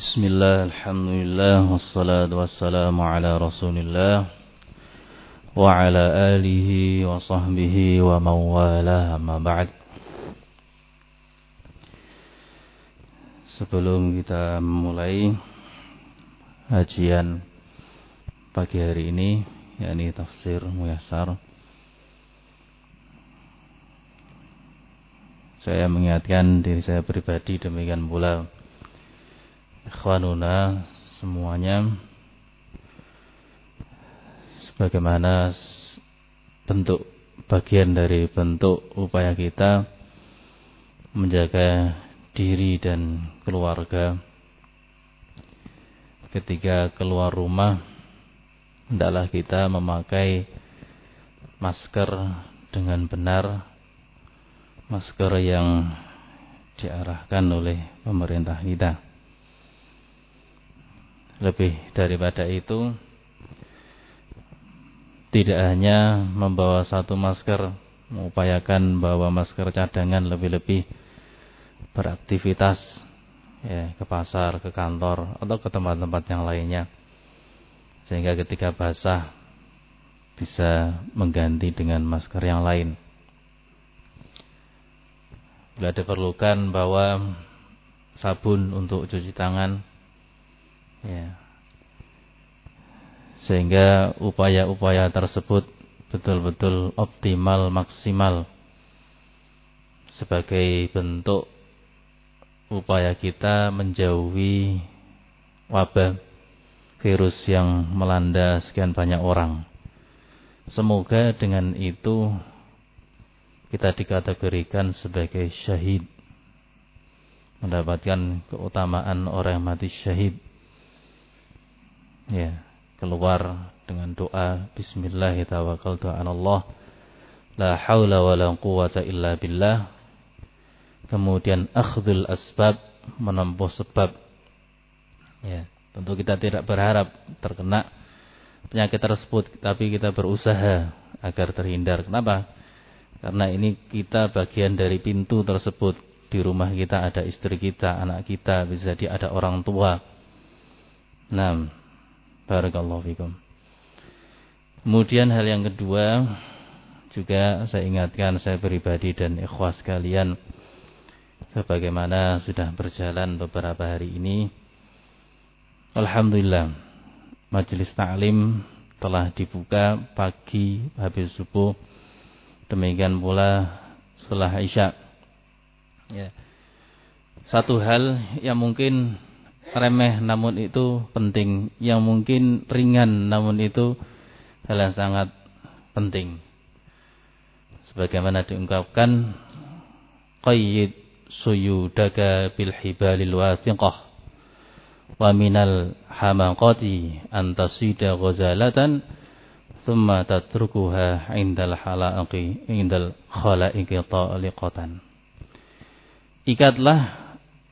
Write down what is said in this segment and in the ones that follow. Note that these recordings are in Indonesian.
Bismillah, alhamdulillah, wassalatu wassalamu ala rasulillah wa ala alihi wa sahbihi wa mawalah, amma ba'd. Sebelum kita memulai kajian pagi hari ini, yakni tafsir muyassar, saya mengingatkan diri saya pribadi, demikian pula ikhwanuna semuanya, sebagaimana bentuk bagian dari bentuk upaya kita menjaga diri dan keluarga. Ketika keluar rumah, hendaklah kita memakai masker dengan benar, masker yang diarahkan oleh pemerintah kita. Lebih daripada itu, tidak hanya membawa satu masker, mengupayakan bawa masker cadangan, lebih-lebih beraktivitas ke pasar, ke kantor, atau ke tempat-tempat yang lainnya, sehingga ketika basah bisa mengganti dengan masker yang lain. Bila diperlukan bawa sabun untuk cuci tangan, sehingga upaya-upaya tersebut betul-betul optimal, maksimal, sebagai bentuk upaya kita menjauhi wabah virus yang melanda sekian banyak orang. Semoga dengan itu kita dikategorikan sebagai syahid, mendapatkan keutamaan orang yang mati syahid. Keluar dengan doa bismillah tawakkaltu 'ala Allah, la haula wala quwwata illa billah. Kemudian akhdhul asbab, menempuh sebab. Tentu kita tidak berharap terkena penyakit tersebut, tapi kita berusaha agar terhindar. Kenapa? Karena ini kita bagian dari pintu tersebut. Di rumah kita ada istri kita, anak kita, bisa jadi ada orang tua. Barakallahu fikum. Kemudian hal yang kedua, juga saya ingatkan saya pribadi dan ikhwas sekalian, sebagaimana sudah berjalan beberapa hari ini, alhamdulillah, majelis ta'lim telah dibuka pagi habis subuh, demikian pula setelah Isya. Satu hal yang mungkin remeh namun itu penting, yang mungkin ringan namun itu hal yang sangat penting. Sebagaimana diungkapkan, qayyid suyudaka bil hibalil wathiqah wa minal hamaqati an tasida ghazalatan thumma tatrukuha indal khalaiqi taliqatan. Ikatlah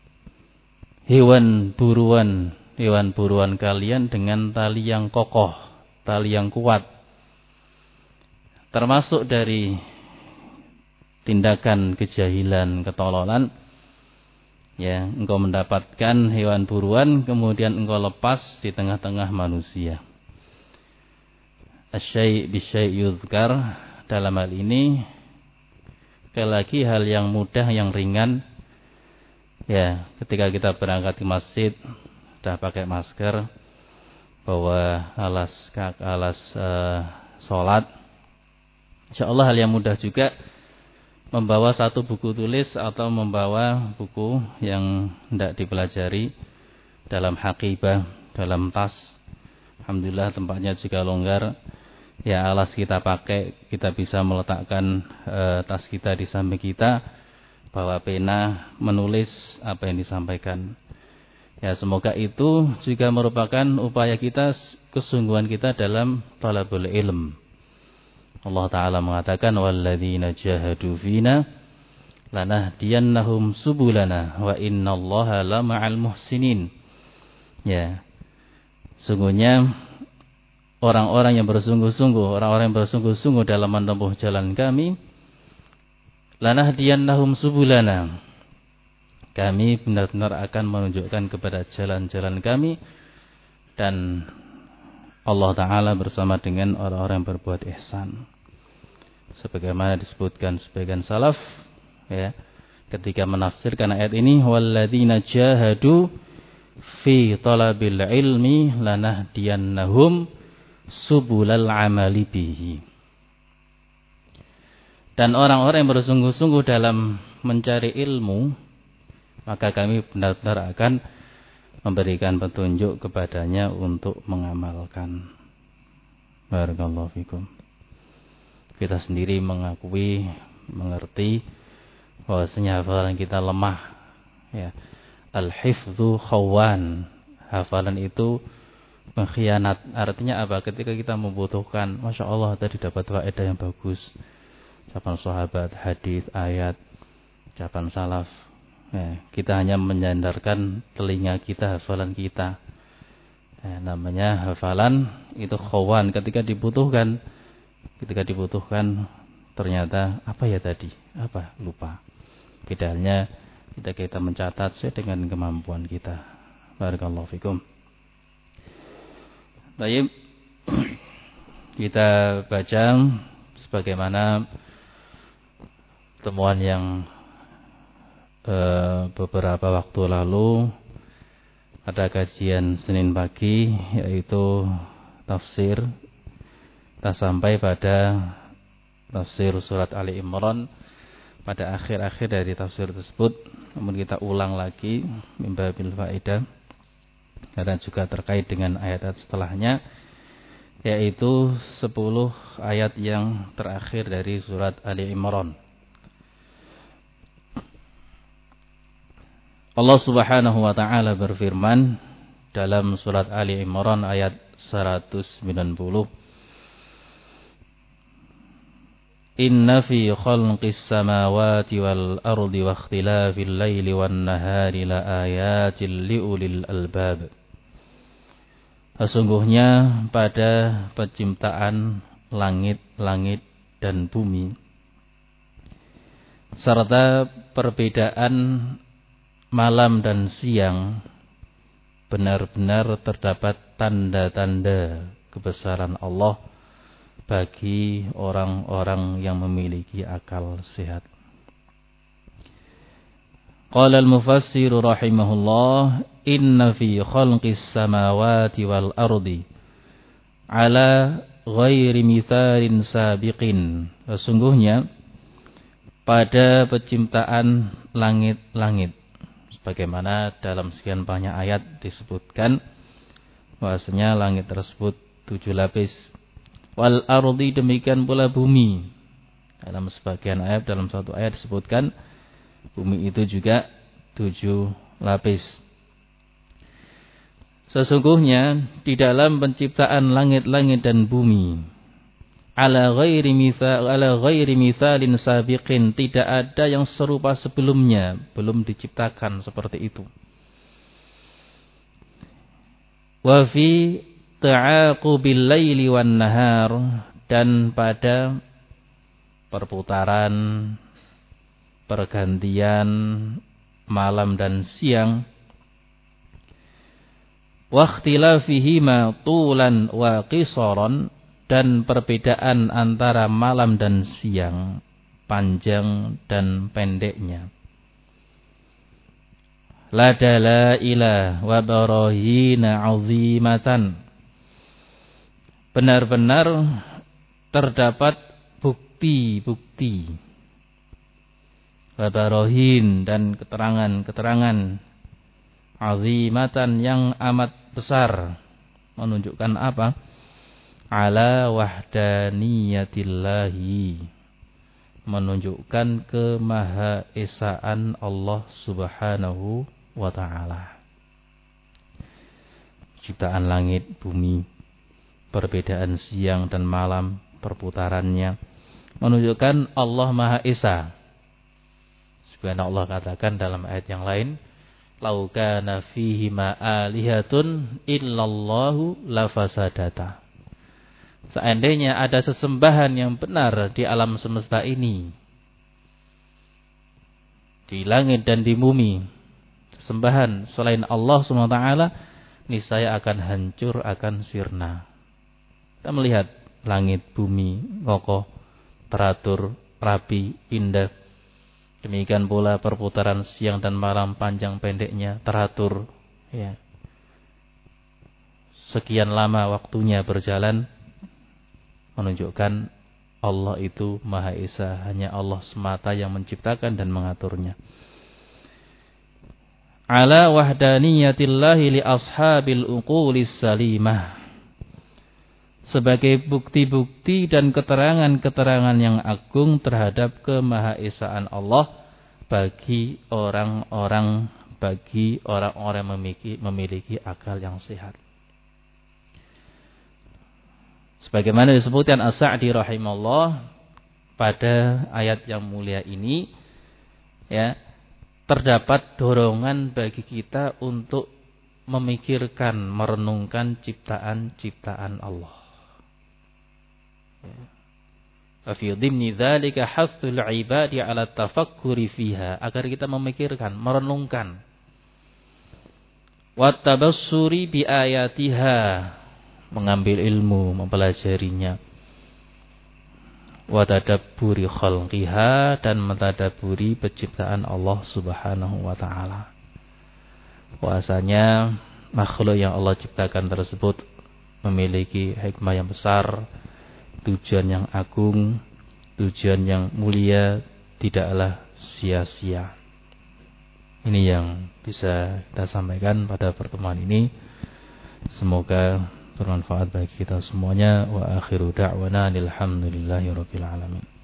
hewan buruan kalian dengan tali yang kokoh, tali yang kuat. Termasuk dari tindakan kejahilan, ketololan, engkau mendapatkan hewan buruan kemudian engkau lepas di tengah-tengah manusia. Asyai' bisyai' yudhkar, dalam hal ini sekali lagi hal yang mudah, yang ringan. Ketika kita berangkat ke masjid, sudah pakai masker, bawa alas sholat. InsyaAllah hal yang mudah juga, membawa satu buku tulis atau membawa buku yang hendak dipelajari dalam haqibah, dalam tas. Alhamdulillah tempatnya juga longgar. Alas kita pakai, kita bisa meletakkan tas kita di samping kita, bawa pena, menulis apa yang disampaikan. Semoga itu juga merupakan upaya kita, kesungguhan kita dalam talabul ilm. Allah Ta'ala mengatakan, walladzina jahadu fina lanahdiyannahum subulana wa innallaha lama'al muhsinin. Sungguhnya orang-orang yang bersungguh-sungguh dalam menempuh jalan kami, lanahdiyannahum subulana, Kami benar-benar akan menunjukkan kepada jalan-jalan kami, dan Allah Ta'ala bersama dengan orang-orang yang berbuat ihsan. Sebagaimana disebutkan sebagian salaf, ya, ketika menafsirkan ayat ini, walladzina jahadu fi talabil ilmi lanahdiyannahum subulal amali bihi. Dan orang-orang yang bersungguh-sungguh dalam mencari ilmu, maka kami benar-benar akan memberikan petunjuk kepadanya untuk mengamalkan. Barakallahu fikum. Kita sendiri mengakui, mengerti bahwasanya hafalan kita lemah, ya. Al-hifdzu khawan. Hafalan itu mengkhianat. Artinya apa? Ketika kita membutuhkan, Masya Allah tadi dapat faedah yang bagus, ucapan sahabat, hadis, ayat, ucapan salaf, ya, kita hanya menyandarkan telinga kita, hafalan kita. Ya, namanya hafalan itu khawan. Ketika dibutuhkan ternyata apa ya tadi? Apa? Lupa. Bedanya kita mencatat sesuai dengan kemampuan kita. Barakallahu fikum. Baik. Kita baca sebagaimana temuan yang beberapa waktu lalu ada kajian Senin pagi, yaitu tafsir. Kita sampai pada tafsir surat Ali Imran pada akhir-akhir dari tafsir tersebut. Namun kita ulang lagi mimbabil faedah, karena juga terkait dengan ayat-ayat setelahnya, yaitu 10 ayat yang terakhir dari surat Ali Imran. Allah Subhanahu wa taala berfirman dalam surat Ali Imran ayat 190. Inna fi khalqis samawati wal ardi wa ikhtilafil laili wan nahari la ayatil liulil albab. Sesungguhnya pada penciptaan langit-langit dan bumi serta perbedaan malam dan siang, benar-benar terdapat tanda-tanda kebesaran Allah bagi orang-orang yang memiliki akal sehat. Qala al-mufassir rahimahullah, inna fi khalqis samawati wal ardi ala ghairi mithalin sabiqin. Sesungguhnya pada penciptaan langit-langit, sebagaimana dalam sekian banyak ayat disebutkan bahwasanya langit tersebut 7 lapis. Wal ardi, demikian pula bumi. Dalam sebagian ayat, dalam satu ayat disebutkan bumi itu juga 7 lapis. Sesungguhnya di dalam penciptaan langit-langit dan bumi, ala ghairi mithalin sabiqin, tidak ada yang serupa sebelumnya, belum diciptakan seperti itu. Wa fi ta'aqubil laili wan nahar, dan pada perputaran pergantian malam dan siang, wa ikhtilafihima tulan wa qisaran, dan perbedaan antara malam dan siang, panjang dan pendeknya. La dalaila wa barahina 'azimatan, benar-benar terdapat bukti-bukti, wa barahin, dan keterangan-keterangan, 'azimatan, yang amat besar, menunjukkan apa? Ala wahdaniyatillahi, menunjukkan kemahaesaan Allah Subhanahu wa ta'ala. Ciptaan langit, bumi, perbedaan siang dan malam, perputarannya, menunjukkan Allah Maha Esa. Sebagaimana Allah katakan dalam ayat yang lain, lau kana fihi ma alihatun illallahu lafasadata. Seandainya ada sesembahan yang benar di alam semesta ini, di langit dan di bumi, sembahan selain Allah Subhanahu wa taala, niscaya akan hancur, akan sirna. Kita melihat langit, bumi kokoh, teratur, rapi, indah. Demikian pula perputaran siang dan malam, panjang pendeknya teratur, ya. Sekian lama waktunya berjalan, menunjukkan Allah itu Maha Esa. Hanya Allah semata yang menciptakan dan mengaturnya. Ala wahdaniyatillahi li ashabil uqulis salimah. Sebagai bukti-bukti dan keterangan-keterangan yang agung terhadap kemahaesaan Allah bagi orang-orang memiliki akal yang sehat. Sebagaimana disebutkan As-Sa'di rahimahullah pada ayat yang mulia ini, ya, terdapat dorongan bagi kita untuk memikirkan, merenungkan ciptaan-ciptaan Allah. Fa fi dhimni dzalika hathul ibadi 'ala tafakkuri fiha, agar kita memikirkan, merenungkan. Wa tabassuri bi ayatiha, mengambil ilmu, mempelajarinya. Wa tadabburi khalqiha, dan mentadabburi penciptaan Allah Subhanahu wa taala. Bahwasanya makhluk yang Allah ciptakan tersebut memiliki hikmah yang besar, tujuan yang agung, tujuan yang mulia, tidaklah sia-sia. Ini yang bisa kita sampaikan pada pertemuan ini. Semoga bermanfaat bagi kita semuanya. Wa akhiru da'wana alhamdulillahi rabbil alamin.